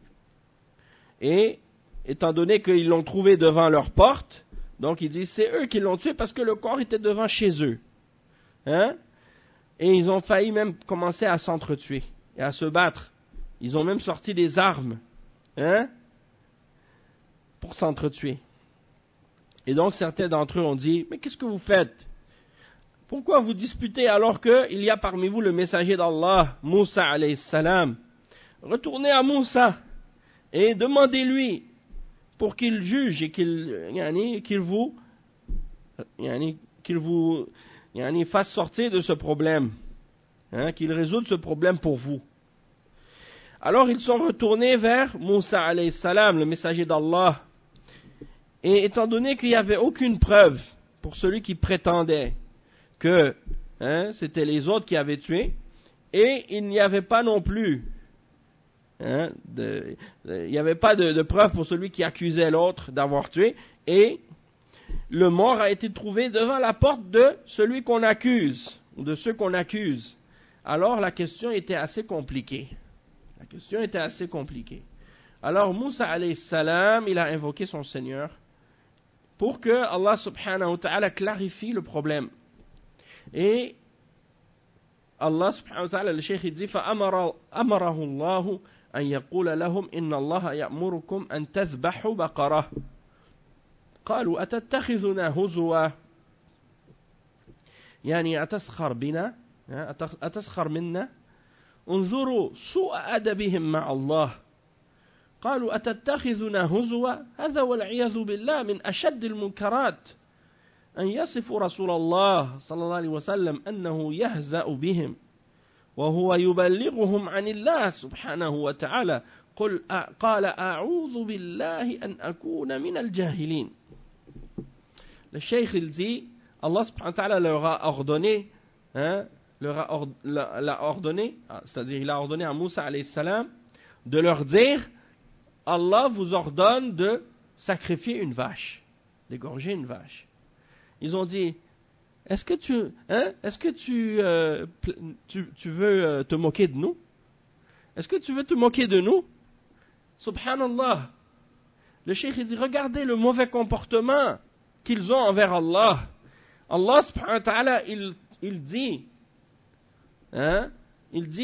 Speaker 1: Et étant donné qu'ils l'ont trouvé devant leur porte, donc ils disent c'est eux qui l'ont tué parce que le corps était devant chez eux. Hein? Et ils ont failli même commencer à s'entretuer et à se battre. Ils ont même sorti des armes hein, pour s'entretuer. Et donc certains d'entre eux ont dit, mais qu'est-ce que vous faites? Pourquoi vous disputez alors qu'il y a parmi vous le messager d'Allah, Moussa alayhi salam? Retournez à Moussa et demandez-lui pour qu'il juge et qu'il, yani, qu'il vous, yani, qu'il vous yani, fasse sortir de ce problème, hein, qu'il résoudre ce problème pour vous. Alors ils sont retournés vers Moussa alayhi salam, le messager d'Allah. Et étant donné qu'il n'y avait aucune preuve pour celui qui prétendait que hein, c'était les autres qui avaient tué, et il n'y avait pas non plus, hein, de, de, il n'y avait pas de, de preuve pour celui qui accusait l'autre d'avoir tué, et le mort a été trouvé devant la porte de celui qu'on accuse, ou de ceux qu'on accuse. Alors la question était assez compliquée. La question était assez compliquée. Alors Moussa alayhi salam, il a invoqué son Seigneur pour que Allah subhanahu wa ta'ala clarifie le problème. Et Allah subhanahu wa ta'ala, le cheikh il dit فَأَمَرَهُ اللَّهُ أَنْ يَقُولَ لَهُمْ إِنَّ اللَّهَ يَأْمُرُكُمْ أَنْ تَذْبَحُوا بَقَرَةً قالوا أتتخذنا هزوا يعني أتسخر بنا أتسخر منا انظروا سوء أدبهم مع الله قالوا أتتخذنا هزوا هذا والعياذ بالله من أشد المنكرات أن يصف رسول الله صلى الله عليه وسلم أنه يهزأ بهم وهو يبلغهم عن الله سبحانه وتعالى قل قال أعوذ بالله أن أكون من الجاهلين. Le cheikh il dit Allah subhanahu wa ta'ala leur a ordonné hein, leur a or, l'a ordonné c'est-à-dire il a ordonné à Moussa alayhi salam de leur dire Allah vous ordonne de sacrifier une vache, d'égorger une vache. Ils ont dit est-ce que tu hein, est-ce que tu, euh, tu tu veux euh, te moquer de nous? Est-ce que tu veux te moquer de nous? Subhanallah. Le cheikh il dit regardez le mauvais comportement qu'ils ont envers Allah. Allah subhanahu wa ta'ala il, il dit hein, il dit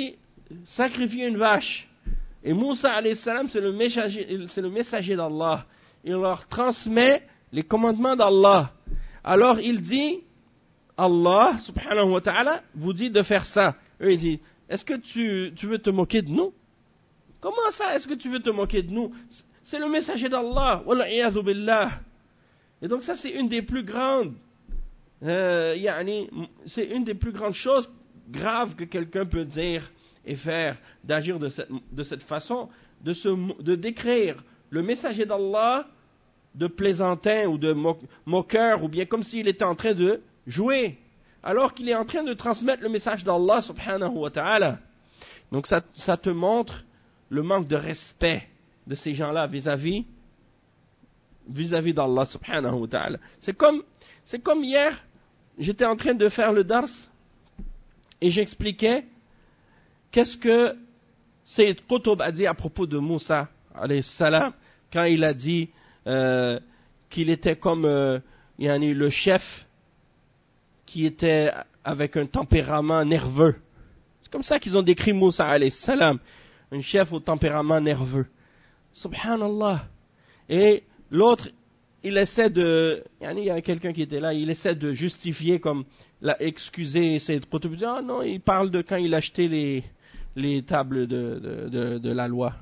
Speaker 1: sacrifier une vache. Et Moussa alayhi salam, c'est le messager, c'est le messager d'Allah. Il leur transmet les commandements d'Allah. Alors il dit, Allah subhanahu wa ta'ala vous dit de faire ça. Eux ils disent, est-ce que tu, tu veux te moquer de nous? Comment ça, est-ce que tu veux te moquer de nous? C'est le messager d'Allah. Wal'iyadhu billah. Et donc ça c'est une des plus grandes, euh, yani, c'est une des plus grandes choses graves que quelqu'un peut dire et faire, d'agir de cette, de cette façon, de, se, de décrire le messager d'Allah de plaisantin ou de mo- moqueur, ou bien comme s'il était en train de jouer, alors qu'il est en train de transmettre le message d'Allah subhanahu wa ta'ala. Donc ça, ça te montre le manque de respect de ces gens-là vis-à-vis vis-à-vis d'Allah subhanahu wa ta'ala. C'est comme, c'est comme hier, j'étais en train de faire le dars et j'expliquais qu'est-ce que Sayyid Qutb a dit à propos de Moussa alayhi salam quand il a dit euh, qu'il était comme euh, yani, le chef qui était avec un tempérament nerveux. C'est comme ça qu'ils ont décrit Moussa alayhi salam, un chef au tempérament nerveux. Subhanallah. Et l'autre, il essaie de, yani, il y a quelqu'un qui était là, il essaie de justifier comme, la, excuser Sayyid Qutb. Il dit, ah non, il parle de quand il achetait les les tables de, de, de, de la loi.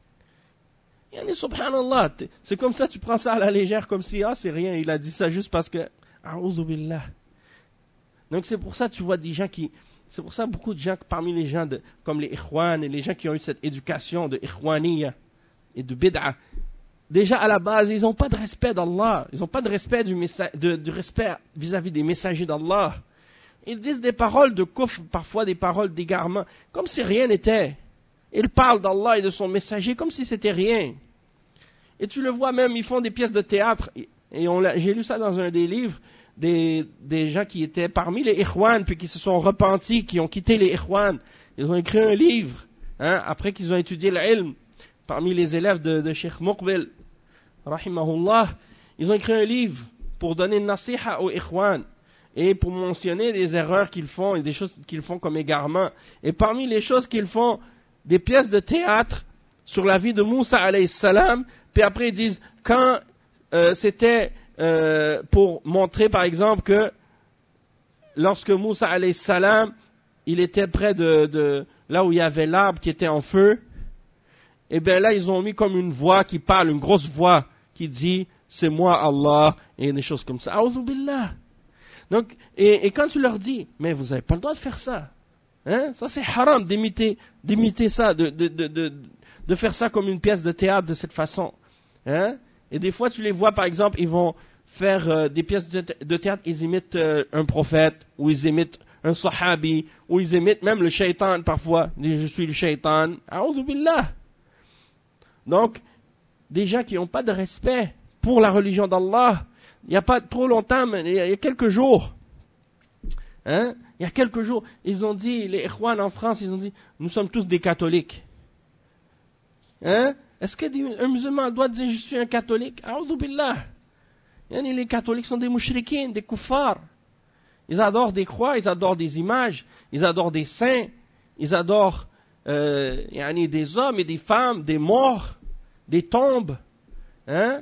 Speaker 1: Yani, subhanallah, c'est comme ça, tu prends ça à la légère, comme si, ah, c'est rien, il a dit ça juste parce que, a'udhu billah. Donc c'est pour ça, tu vois des gens qui, c'est pour ça beaucoup de gens, parmi les gens de, comme les ikhwan et les gens qui ont eu cette éducation de ikhwaniyya et de bid'a, déjà à la base, ils n'ont pas de respect d'Allah, ils n'ont pas de respect du, messa- de, du respect vis-à-vis des messagers d'Allah. Ils disent des paroles de kufr, parfois des paroles d'égarement, comme si rien n'était. Ils parlent d'Allah et de son messager comme si c'était rien. Et tu le vois même, ils font des pièces de théâtre. Et on l'a, j'ai lu ça dans un des livres, des, des gens qui étaient parmi les ikhwan, puis qui se sont repentis, qui ont quitté les ikhwan. Ils ont écrit un livre, hein, après qu'ils ont étudié l'ilm, parmi les élèves de, de Cheikh Muqbil, rahimahullah. Ils ont écrit un livre pour donner une nasiha aux ikhwan. Et pour mentionner des erreurs qu'ils font et des choses qu'ils font comme égarement. Et parmi les choses qu'ils font, des pièces de théâtre sur la vie de Moussa alayhi salam, puis après ils disent, quand euh, c'était euh, pour montrer par exemple que lorsque Moussa alayhi salam, il était près de, de là où il y avait l'arbre qui était en feu, et bien là ils ont mis comme une voix qui parle, une grosse voix qui dit, c'est moi Allah, et des choses comme ça. A'udhu billah. Donc, et, et quand tu leur dis, mais vous n'avez pas le droit de faire ça, hein, ça c'est haram d'imiter, d'imiter ça, de, de, de, de, de faire ça comme une pièce de théâtre de cette façon, hein. Et des fois tu les vois par exemple, ils vont faire euh, des pièces de, de théâtre, ils imitent euh, un prophète, ou ils imitent un sahabi, ou ils imitent même le shaitan parfois, ils disent je suis le shaitan, a'udhu billah. Donc, des gens qui n'ont pas de respect pour la religion d'Allah. Il n'y a pas trop longtemps, mais il y a quelques jours, hein, il y a quelques jours, ils ont dit, les ikhwan en France, ils ont dit, nous sommes tous des catholiques. Hein? Est-ce qu'un musulman doit dire, je suis un catholique? A'udhu billah. Les catholiques sont des mouchriquins, des kuffars. Ils adorent des croix, ils adorent des images, ils adorent des saints, ils adorent euh, des hommes et des femmes, des morts, des tombes. Hein?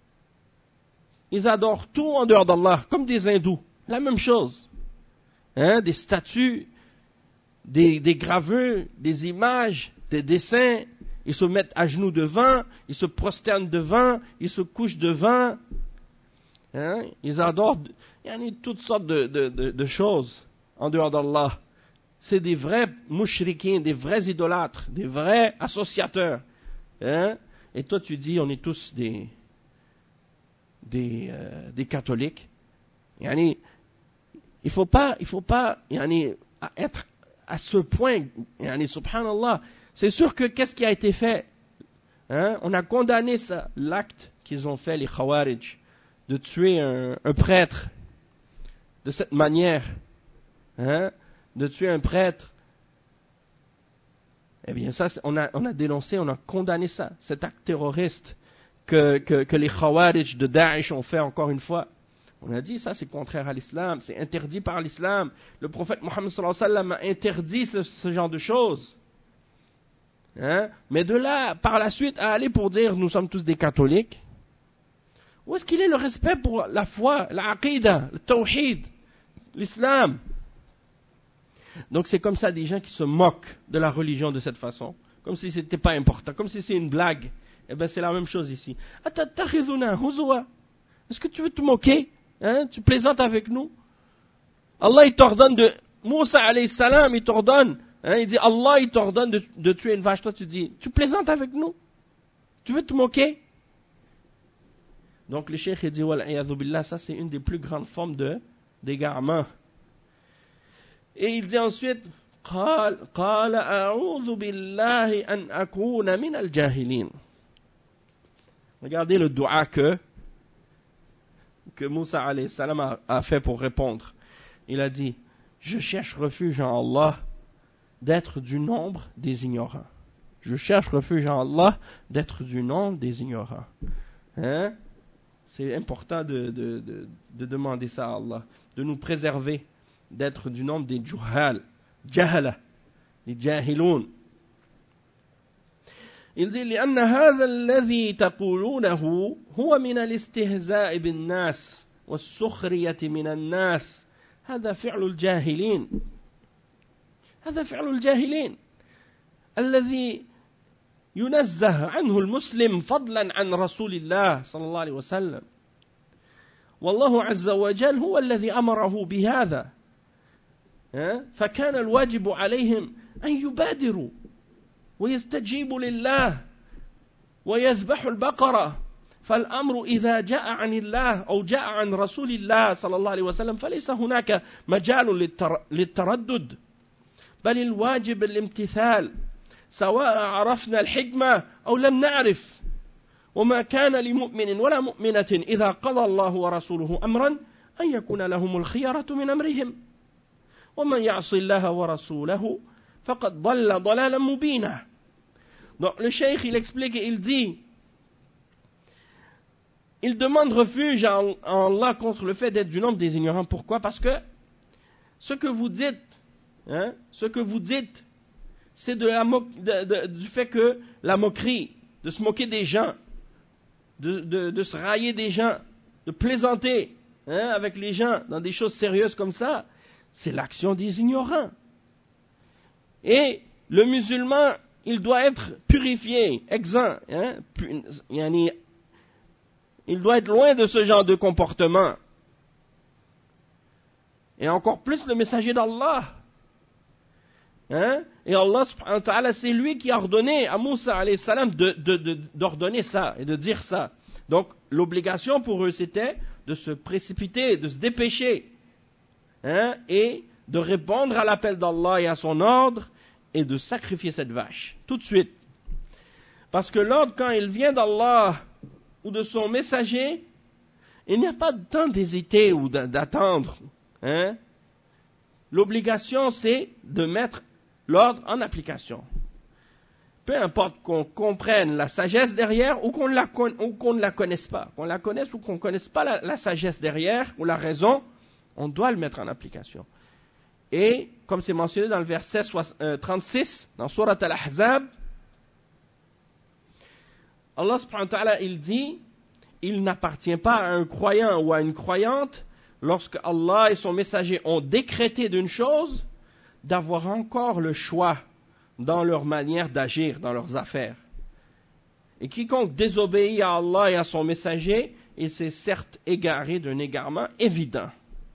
Speaker 1: Ils adorent tout en dehors d'Allah, comme des hindous. La même chose. Hein? Des statues, des, des gravures, des images, des dessins. Ils se mettent à genoux devant, ils se prosternent devant, ils se couchent devant. Hein? Ils adorent il y a toutes sortes de, de, de, de choses en dehors d'Allah. C'est des vrais mouchriquins, des vrais idolâtres, des vrais associateurs. Hein? Et toi tu dis, on est tous des... Des, euh, des catholiques. Yani, il faut pas, il faut pas yani, être à ce point. Yani, subhanallah. C'est sûr que qu'est-ce qui a été fait, hein? On a condamné ça, l'acte qu'ils ont fait les Khawarij, de tuer un, un prêtre de cette manière, hein? De tuer un prêtre. Eh bien ça, on a, on a dénoncé, on a condamné ça, cet acte terroriste. Que, que, que les Khawarij de Daesh ont fait encore une fois. On a dit ça c'est contraire à l'islam, c'est interdit par l'islam. Le prophète Mohammed sallallahu alayhi wa sallam a interdit ce, ce genre de choses. Hein? Mais de là, par la suite, à aller pour dire nous sommes tous des catholiques, où est-ce qu'il est le respect pour la foi, l'aqidah, le tawhid, l'islam? Donc c'est comme ça des gens qui se moquent de la religion de cette façon, comme si c'était pas important, comme si c'est une blague. Eh bien c'est la même chose ici. Est-ce que tu veux te moquer? Hein? Tu plaisantes avec nous? Allah il t'ordonne de... Moussa alayhi salam il t'ordonne, hein? Il dit Allah il t'ordonne de, de tuer une vache. Toi tu dis, tu plaisantes avec nous? Tu veux te moquer? Donc le cheikh il dit, wal'iyadhu billah, ça c'est une des plus grandes formes de, d'égarement. Et il dit ensuite, قال قال أعوذ بالله أن أكون من الجاهلين. Regardez le dua que que Moussa alayhi salam a, a fait pour répondre. Il a dit, je cherche refuge en Allah d'être du nombre des ignorants. Je cherche refuge en Allah d'être du nombre des ignorants. Hein? C'est important de, de, de, de demander ça à Allah, de nous préserver d'être du nombre des juhal, jahala, des jahiloun. Il dit لأن هذا الذي تقولونه هو من الاستهزاء بالناس والسخرية من الناس. هذا فعل الجاهلين. هذا فعل الجاهلين الذي ينزه عنه المسلم فضلا عن رسول الله صلى الله عليه وسلم. والله عز وجل هو الذي أمره بهذا. فكان الواجب عليهم أن يبادروا ويستجيبوا لله ويذبحوا البقرة. فالأمر إذا جاء عن الله أو جاء عن رسول الله صلى الله عليه وسلم فليس هناك مجال للتردد، بل الواجب الامتثال سواء عرفنا الحكمة أو لم نعرف. وما كان لمؤمن ولا مؤمنة إذا قضى الله ورسوله أمرا أن يكون لهم الخيرة من أمرهم ومن يعص الله ورسوله فقد ضل ضلالا مبينا. Donc le cheikh il explique et il dit, il demande refuge à Allah contre le fait d'être du nombre des ignorants. Pourquoi? Parce que ce que vous dites, hein, ce que vous dites, c'est de la mo- de, de, du fait que la moquerie, de se moquer des gens, de, de, de se railler des gens, de plaisanter hein, avec les gens dans des choses sérieuses comme ça, c'est l'action des ignorants. Et le musulman, il doit être purifié, exempt. Hein, il doit être loin de ce genre de comportement. Et encore plus le messager d'Allah. Hein? Et Allah subhanahu wa ta'ala, c'est lui qui a ordonné à Moussa alayhi salam de, de, de, d'ordonner ça et de dire ça. Donc l'obligation pour eux c'était de se précipiter, de se dépêcher hein, et de répondre à l'appel d'Allah et à son ordre et de sacrifier cette vache tout de suite. Parce que l'ordre quand il vient d'Allah ou de son messager, il n'y a pas de temps d'hésiter ou d'attendre. Hein? L'obligation c'est de mettre l'ordre en application. Peu importe qu'on comprenne la sagesse derrière ou qu'on, la con, ou qu'on ne la connaisse pas. Qu'on la connaisse ou qu'on ne connaisse pas la, la sagesse derrière ou la raison, on doit le mettre en application. Et comme c'est mentionné dans le verset trente-six, dans Surat Al-Ahzab, Allah subhanahu wa ta'ala, il dit, il n'appartient pas à un croyant ou à une croyante, lorsque Allah et son messager ont décrété d'une chose, d'avoir encore le choix dans leur manière d'agir, dans leurs affaires. Et quiconque désobéit à Allah et à son messager, il s'est certes égaré d'un égarement évident.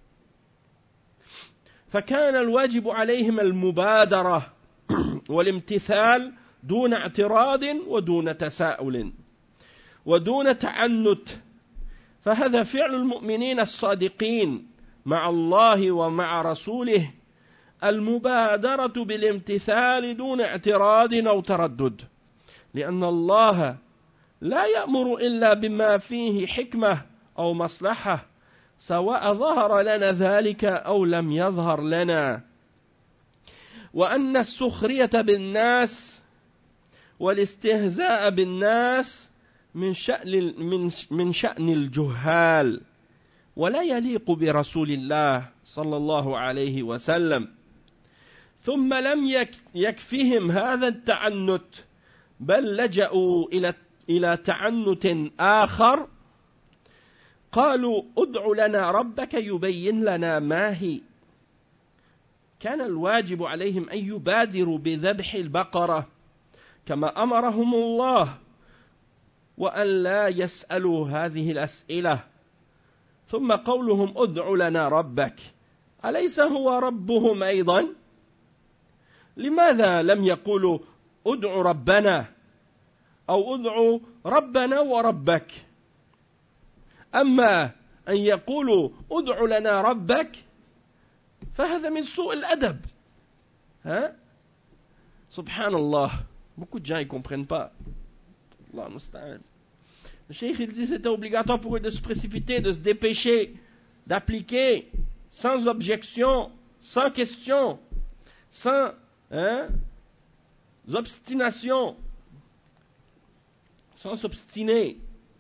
Speaker 1: فكان الواجب عليهم المبادرة والامتثال دون اعتراض ودون تساؤل ودون تعنت فهذا فعل المؤمنين الصادقين مع الله ومع رسوله المبادرة بالامتثال دون اعتراض أو تردد لأن الله لا يأمر إلا بما فيه حكمة أو مصلحة سواء ظهر لنا ذلك أو لم يظهر لنا وأن السخرية بالناس والاستهزاء بالناس من شأن من من شأن الجهال ولا يليق برسول الله صلى الله عليه وسلم ثم لم يكفهم هذا التعنت بل لجأوا إلى إلى تعنت آخر قالوا ادع لنا ربك يبين لنا ما هي كان الواجب عليهم أن يبادروا بذبح البقرة كما أمرهم الله وأن لا يسألوا هذه الأسئلة ثم قولهم ادع لنا ربك أليس هو ربهم أيضا؟ لماذا لم يقولوا ادع ربنا أو ادع ربنا وربك؟ أما أن يقولوا ادع لنا ربك فهذا من سوء الأدب. Hein? Subhanallah. Beaucoup de gens ne comprennent pas. Allah musta'an. Le cheikh il dit que c'était obligatoire pour eux de se précipiter, de se dépêcher, d'appliquer sans objection, sans question, sans hein, obstination, sans s'obstiner.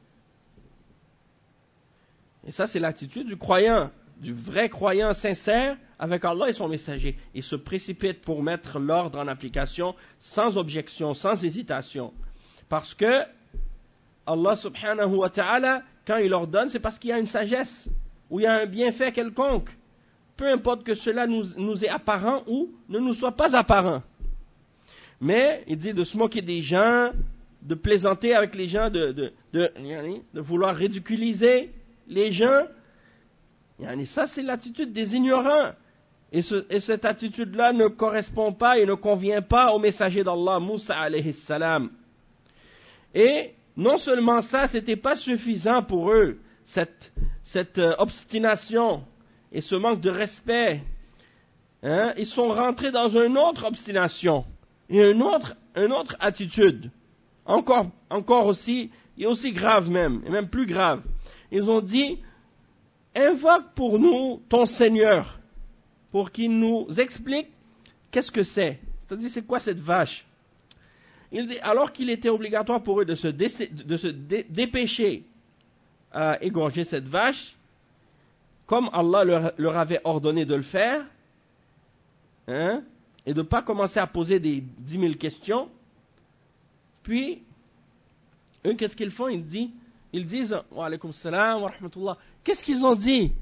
Speaker 1: Et ça, c'est l'attitude du croyant, du vrai croyant sincère avec Allah et son messager. Il se précipite pour mettre l'ordre en application sans objection, sans hésitation. Parce que Allah subhanahu wa ta'ala, quand il ordonne, c'est parce qu'il y a une sagesse, ou il y a un bienfait quelconque. Peu importe que cela nous, nous est apparent ou ne nous soit pas apparent. Mais il dit de se moquer des gens, de plaisanter avec les gens, de, de, de, de vouloir ridiculiser les gens. Ça, c'est l'attitude des ignorants. Et, ce, et cette attitude-là ne correspond pas et ne convient pas au messager d'Allah, Moussa alayhi salam. Et non seulement ça, c'était pas suffisant pour eux, cette, cette euh, obstination et ce manque de respect. Hein, ils sont rentrés dans une autre obstination et une autre, une autre attitude, encore, encore aussi, et aussi grave même, et même plus grave. Ils ont dit, invoque pour nous ton Seigneur, pour qu'il nous explique qu'est-ce que c'est. C'est-à-dire, c'est quoi cette vache? Il dit, alors qu'il était obligatoire pour eux de se, dé, de se dé, dépêcher à égorger cette vache, comme Allah leur, leur avait ordonné de le faire, hein, et de ne pas commencer à poser des dix mille questions, puis, eux, qu'est-ce qu'ils font? Ils disent, ils disent, wa alaykum salam wa rahmatullah, qu'est-ce qu'ils ont dit?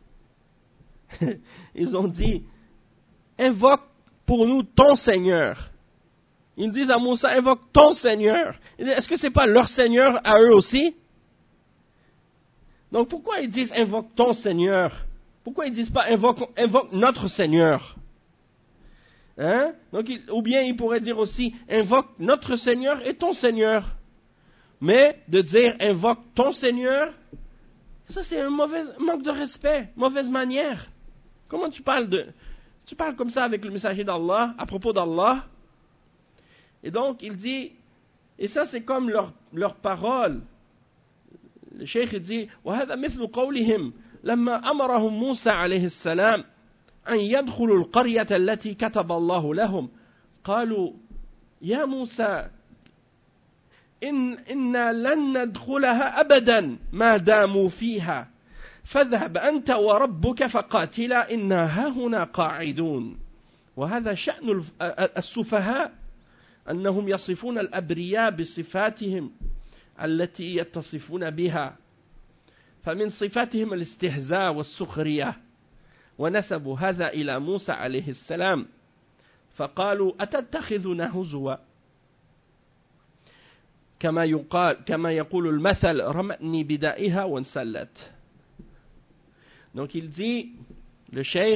Speaker 1: Ils ont dit, invoque pour nous ton Seigneur. Ils disent à Moussa, invoque ton Seigneur. Est-ce que ce n'est pas leur Seigneur à eux aussi? Donc pourquoi ils disent invoque ton Seigneur? Pourquoi ils ne disent pas invoque, invoque notre Seigneur? Hein? Donc, il, ou bien ils pourraient dire aussi invoque notre Seigneur et ton Seigneur. Mais de dire invoque ton Seigneur, ça c'est un mauvais manque de respect, mauvaise manière. Comment tu parles de, tu parles comme ça avec le messager d'Allah, à propos d'Allah? Et donc il dit, et ça c'est comme leur, leur parole. Le cheikh dit, وهذا مثل قولهم لما أمرهم موسى عليه السلام أن يدخلوا القرية التي كتب الله لهم قالوا يا موسى إن إنا لن ندخلها أبدا ما داموا فيها فاذهب أنت وربك فقاتلا إنا هاهنا قاعدون. وهذا شأن السفهاء أنهم يصفون الأبرياء بصفاتهم التي يتصفون بها فمن صفاتهم الاستهزاء والسخرية ونسبوا هذا إلى موسى عليه السلام فقالوا أتتخذنا هزوا كما يقال كما يقول المثل رمأني بدائها وانسلت. Donc il dit, le cheikh,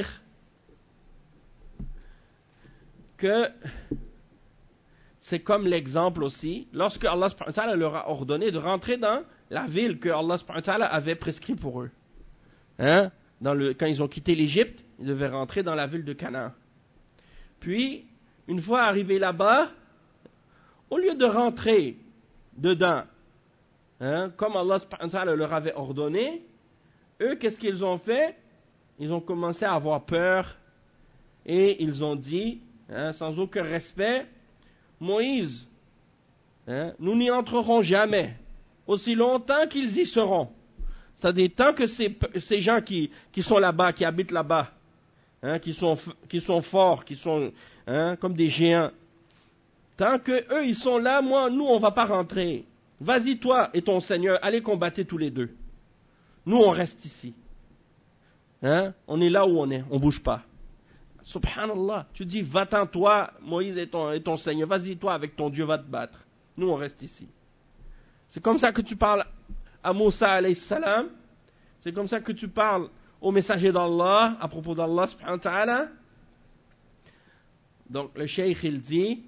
Speaker 1: que c'est comme l'exemple aussi, lorsque Allah subhanahu wa ta'ala leur a ordonné de rentrer dans la ville que Allah subhanahu wa ta'ala avait prescrit pour eux. Hein? Dans le, quand ils ont quitté l'Égypte, ils devaient rentrer dans la ville de Canaan. Puis, une fois arrivés là-bas, au lieu de rentrer dedans, hein, comme Allah subhanahu wa ta'ala leur avait ordonné, eux, qu'est-ce qu'ils ont fait? Ils ont commencé à avoir peur et ils ont dit, hein, sans aucun respect, Moïse, hein, nous n'y entrerons jamais, aussi longtemps qu'ils y seront. C'est-à-dire, tant que ces, ces gens qui, qui sont là-bas, qui habitent là-bas, hein, qui, sont, qui sont forts, qui sont hein, comme des géants, Tant que eux ils sont là, moi, nous on va pas rentrer. Vas-y toi et ton Seigneur, allez combattre tous les deux. Nous on reste ici. Hein? On est là où on est, on bouge pas. Subhanallah, tu dis va-t'en toi, Moïse et ton, et ton Seigneur, vas-y toi avec ton Dieu va te battre. Nous on reste ici. C'est comme ça que tu parles à Moussa alayhi salam. C'est comme ça que tu parles au messager d'Allah à propos d'Allah subhanahu wa ta'ala. Donc le cheikh il dit,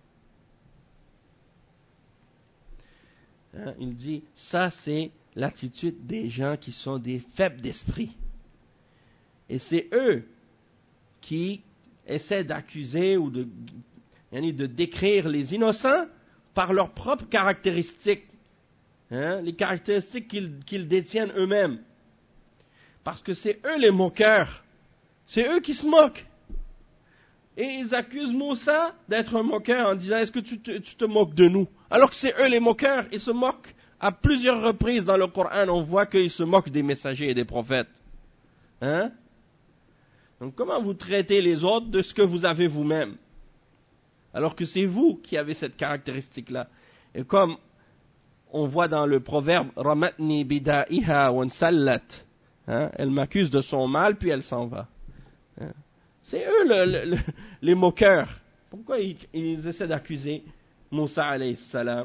Speaker 1: hein, il dit, ça c'est l'attitude des gens qui sont des faibles d'esprit. Et c'est eux qui essaient d'accuser ou de, de décrire les innocents par leurs propres caractéristiques. Hein, les caractéristiques qu'ils, qu'ils détiennent eux-mêmes. Parce que c'est eux les moqueurs. C'est eux qui se moquent. Et ils accusent Moussa d'être un moqueur en disant, est-ce que tu te, tu te moques de nous? Alors que c'est eux les moqueurs. Ils se moquent. À plusieurs reprises dans le Coran, on voit qu'ils se moquent des messagers et des prophètes. Hein? Donc comment vous traitez les autres de ce que vous avez vous-même? Alors que c'est vous qui avez cette caractéristique-là. Et comme on voit dans le proverbe Ramatni bida'iha wa nsallat. Hein, elle m'accuse de son mal, puis elle s'en va. Hein, c'est eux le, le, le, les moqueurs. Pourquoi ils, ils essaient d'accuser Moussa alayhi salam?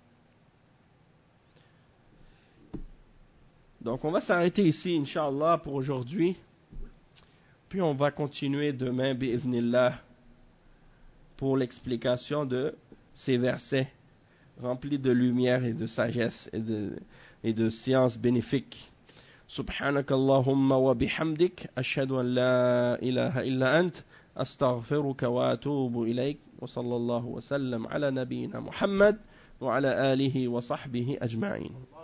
Speaker 1: Donc on va s'arrêter ici, Inch'Allah, pour aujourd'hui. Puis on va continuer demain, bi'idhnillah, pour l'explication de ces versets rempli de lumière et de sagesse et de, et de science bénéfique. سبحانك اللهم وبحمدك أشهد أن لا إله إلا أنت أستغفرك وأتوب إليك وصلى الله وسلم على نبينا محمد وعلى آله وصحبه أجمعين.